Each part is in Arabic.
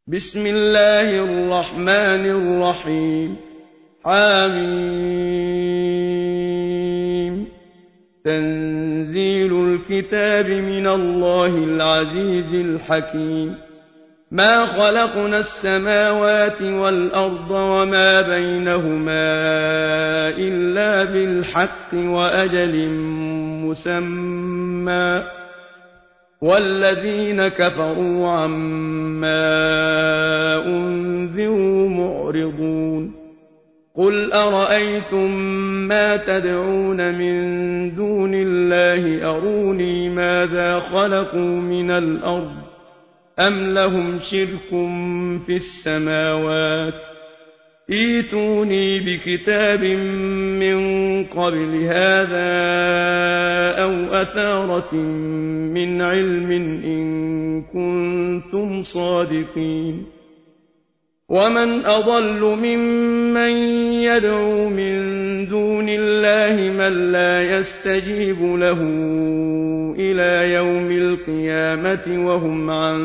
بسم الله الرحمن الرحيم حم تنزيل الكتاب من الله العزيز الحكيم ما خلقنا السماوات والأرض وما بينهما إلا بالحق وأجل مسمى والذين كفروا عما أنذروا معرضون قل أرأيتم ما تدعون من دون الله أروني ماذا خلقوا من الأرض أم لهم شرك في السماوات ائتوني بكتاب من قبل هذا أو أثارة من علم إن كنتم صادقين ومن أضل ممن يدعو من دون الله من لا يستجيب له إلى يوم القيامة وهم عن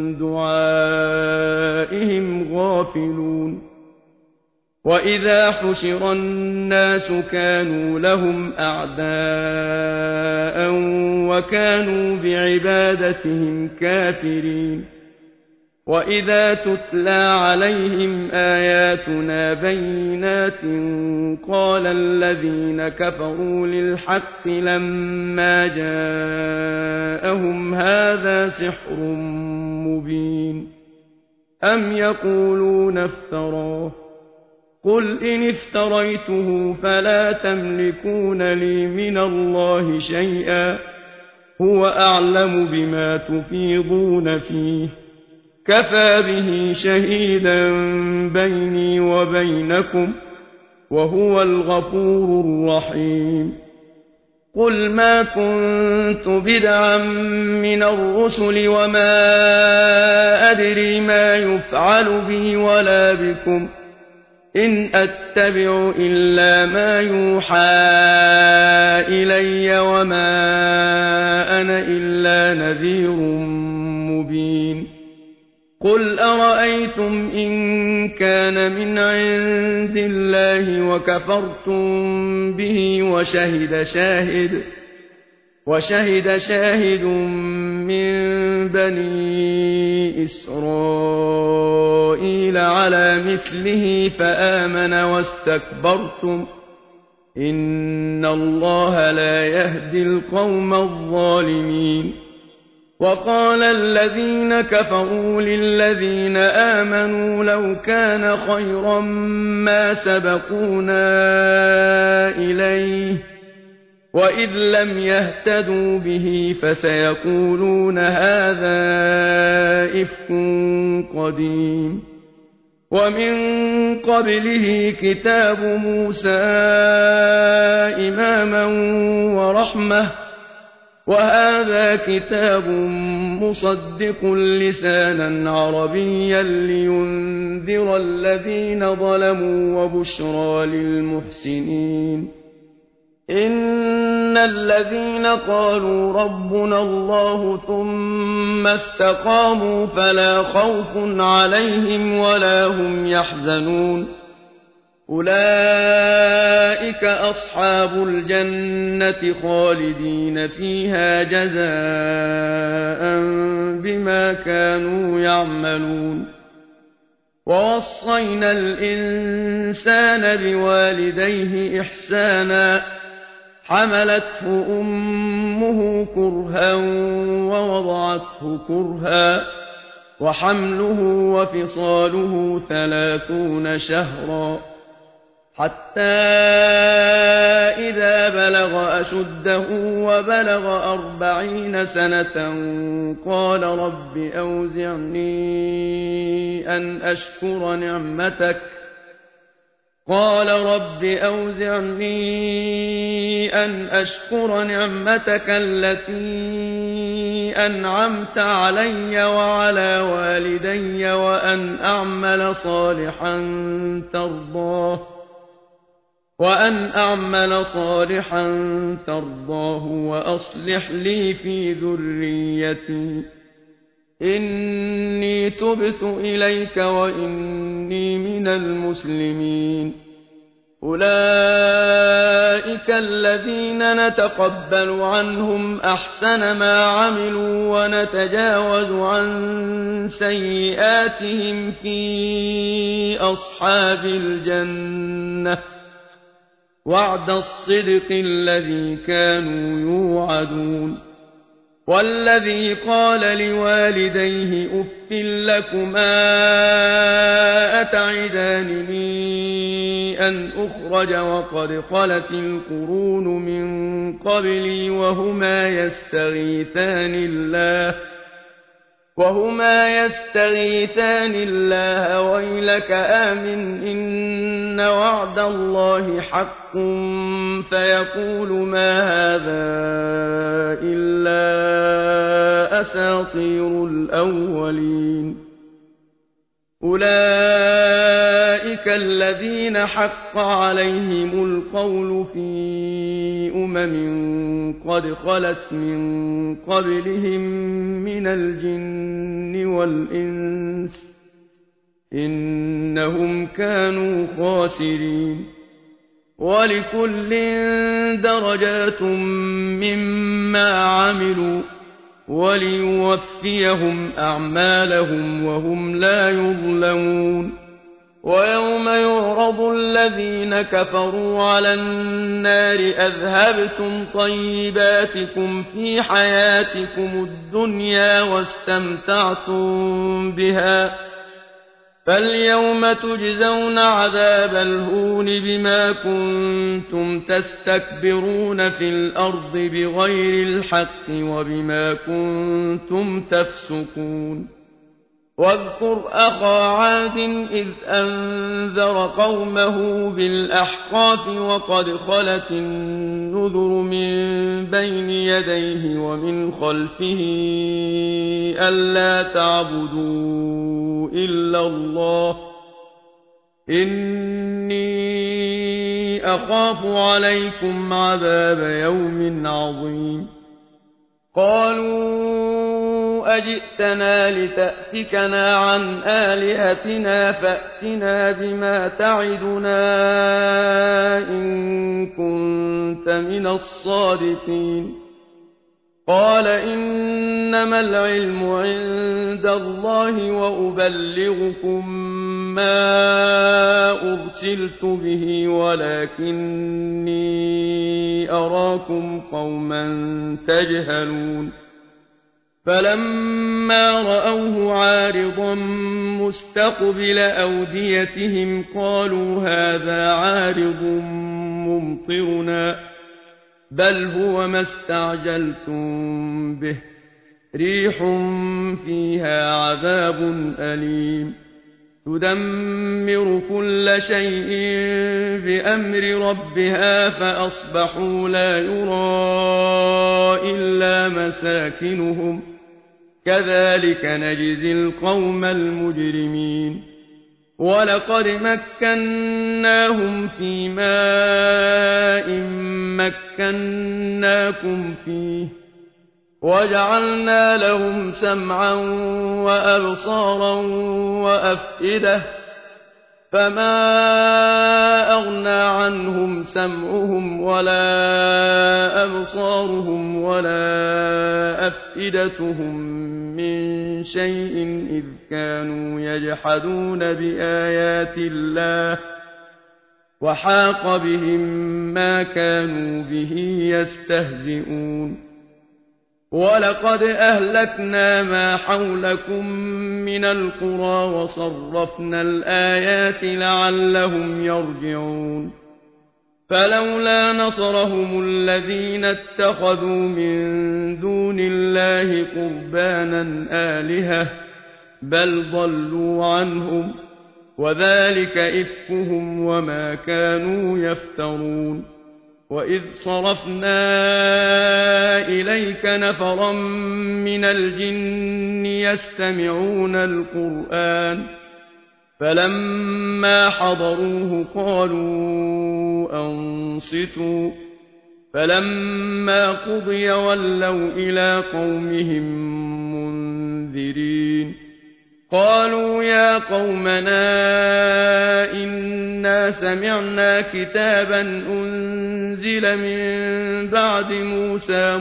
دعائهم غافلون وإذا حشر الناس كانوا لهم أعداء وكانوا بعبادتهم كافرين وإذا تتلى عليهم آياتنا بينات قال الذين كفروا للحق لما جاءهم هذا سحر مبين أم يقولون افتراه قل إن افتريته فلا تملكون لي من الله شيئا هو أعلم بما تفيضون فيه كفى به شهيدا بيني وبينكم وهو الغفور الرحيم قل ما كنت بدعا من الرسل وما أدري ما يفعل بي ولا بكم إن أتبع إلا ما يوحى إلي وما أنا إلا نذير مبين قل أرأيتم إن كان من عند الله وكفرتم به وشهد شاهد من بني إسرائيل على مثله فآمن واستكبرتم إن الله لا يهدي القوم الظالمين وقال الذين كفروا للذين آمنوا لو كان خيرا ما سبقونا إليه وإذ لم يهتدوا به فسيقولون هذا إفك قديم ومن قبله كتاب موسى إماما ورحمة وهذا كتاب مصدق لسانا عربيا لينذر الذين ظلموا وبشرى للمحسنين إن الذين قالوا ربنا الله ثم استقاموا فلا خوف عليهم ولا هم يحزنون أولئك أصحاب الجنة خالدين فيها جزاء بما كانوا يعملون ووصينا الإنسان بوالديه إحسانا حملته أمه كرها ووضعته كرها وحمله وفصاله 30 شهرا حتى إذا بلغ أشده وبلغ 40 سنة قال رب أوزعني أن أشكر نعمتك التي أنعمت علي وعلى والدي وأن أعمل صالحا ترضاه وأصلح لي في ذريتي إني تبت إليك وإني من المسلمين أولئك الذين نتقبل عنهم أحسن ما عملوا ونتجاوز عن سيئاتهم في أصحاب الجنة وعد الصدق الذي كانوا يوعدون والذي قال لوالديه أف لكما أتعدانني أن أخرج وقد خلت القرون من قبلي وهما يستغيثان الله ويلك آمن إن وعد الله حق فيقول ما هذا إلا أساطير الأولين أولئك الذين حق عليهم القول في قد خلت من قبلهم من الجن والإنس إنهم كانوا خاسرين ولكل درجات مما عملوا وليوفيهم أعمالهم وهم لا يظلمون ويوم يعرض الذين كفروا على النار أذهبتم طيباتكم في حياتكم الدنيا واستمتعتم بها فاليوم تجزون عذاب الهون بما كنتم تستكبرون في الأرض بغير الحق وبما كنتم تفسقون واذكر أخا عاد إذ أنذر قومه بالأحقاف وقد خلت النذر من بين يديه ومن خلفه ألا تعبدوا إلا الله إني أخاف عليكم عذاب يوم عظيم قالوا أجئتنا لتأفكنا عن آلهتنا فأتنا بما تعدنا إن كنت من الصادقين قال إنما العلم عند الله وأبلغكم ما أرسلت به ولكني أراكم قوما تجهلون فلما رأوه عارضا مستقبل أوديتهم قالوا هذا عارض ممطرنا بل هو ما استعجلتم به ريح فيها عذاب أليم تدمر كل شيء بأمر ربها فأصبحوا لا يرى إلا مساكنهم كذلك نجزي القوم المجرمين ولقد مكناهم في ماء مكناكم فيه وجعلنا لهم سمعا وأبصارا وأفئدة فما أغنى عنهم سمعهم ولا أبصارهم ولا أفئدتهم من شيء إذ كانوا يجحدون بآيات الله وحاق بهم ما كانوا به يستهزئون ولقد أهلكنا ما حولكم من القرى وصرفنا الآيات لعلهم يرجعون فلولا نصرهم الذين اتخذوا من دون الله قربانا آلهة بل ضلوا عنهم وذلك إفكهم وما كانوا يفترون وإذ صرفنا إليك نفرا من الجن يستمعون القرآن فلما حضروه قالوا أنصتوا فلما قضي ولوا إلى قومهم منذرين قالوا يا قومنا إنا سمعنا كتابا أنزل من بعد موسى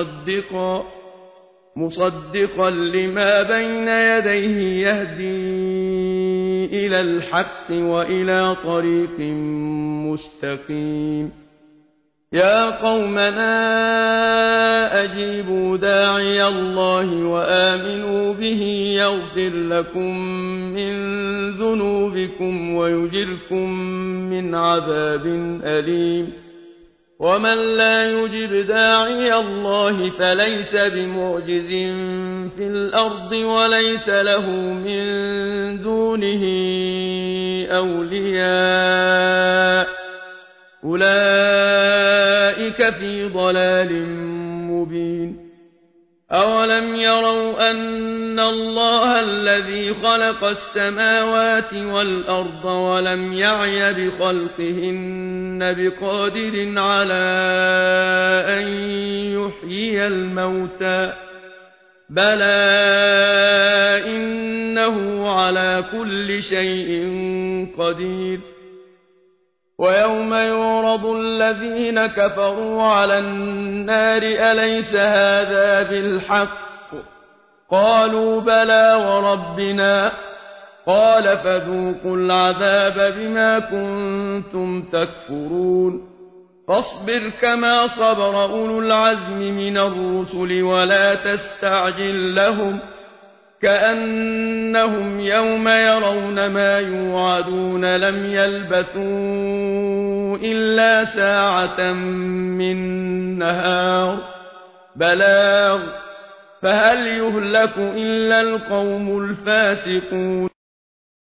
مصدقا لما بين يديه يهدي إلى الحق وإلى طريق مستقيم يا قومنا أجيبوا داعي الله وآمنوا به يغفر لكم من ذنوبكم ويجركم من عذاب أليم ومن لا يجب داعي الله فليس بمعجز في الأرض وليس له من دونه أولياء أولئك في ضلال مبين أولم يروا أن الله الذي خلق السماوات والأرض ولم يعي بخلقهن بقادر على أن يحيي الموتى بلى إنه على كل شيء قدير ويوم يعرض الذين كفروا على النار أليس هذا بالحق قالوا بلى وربنا قال فذوقوا العذاب بما كنتم تكفرون فاصبر كما صبر أولو العزم من الرسل ولا تستعجل لهم كأنهم يوم يرون ما يوعدون لم يلبثوا إلا ساعة من نهار بلاغ فهل يهلك إلا القوم الفاسقون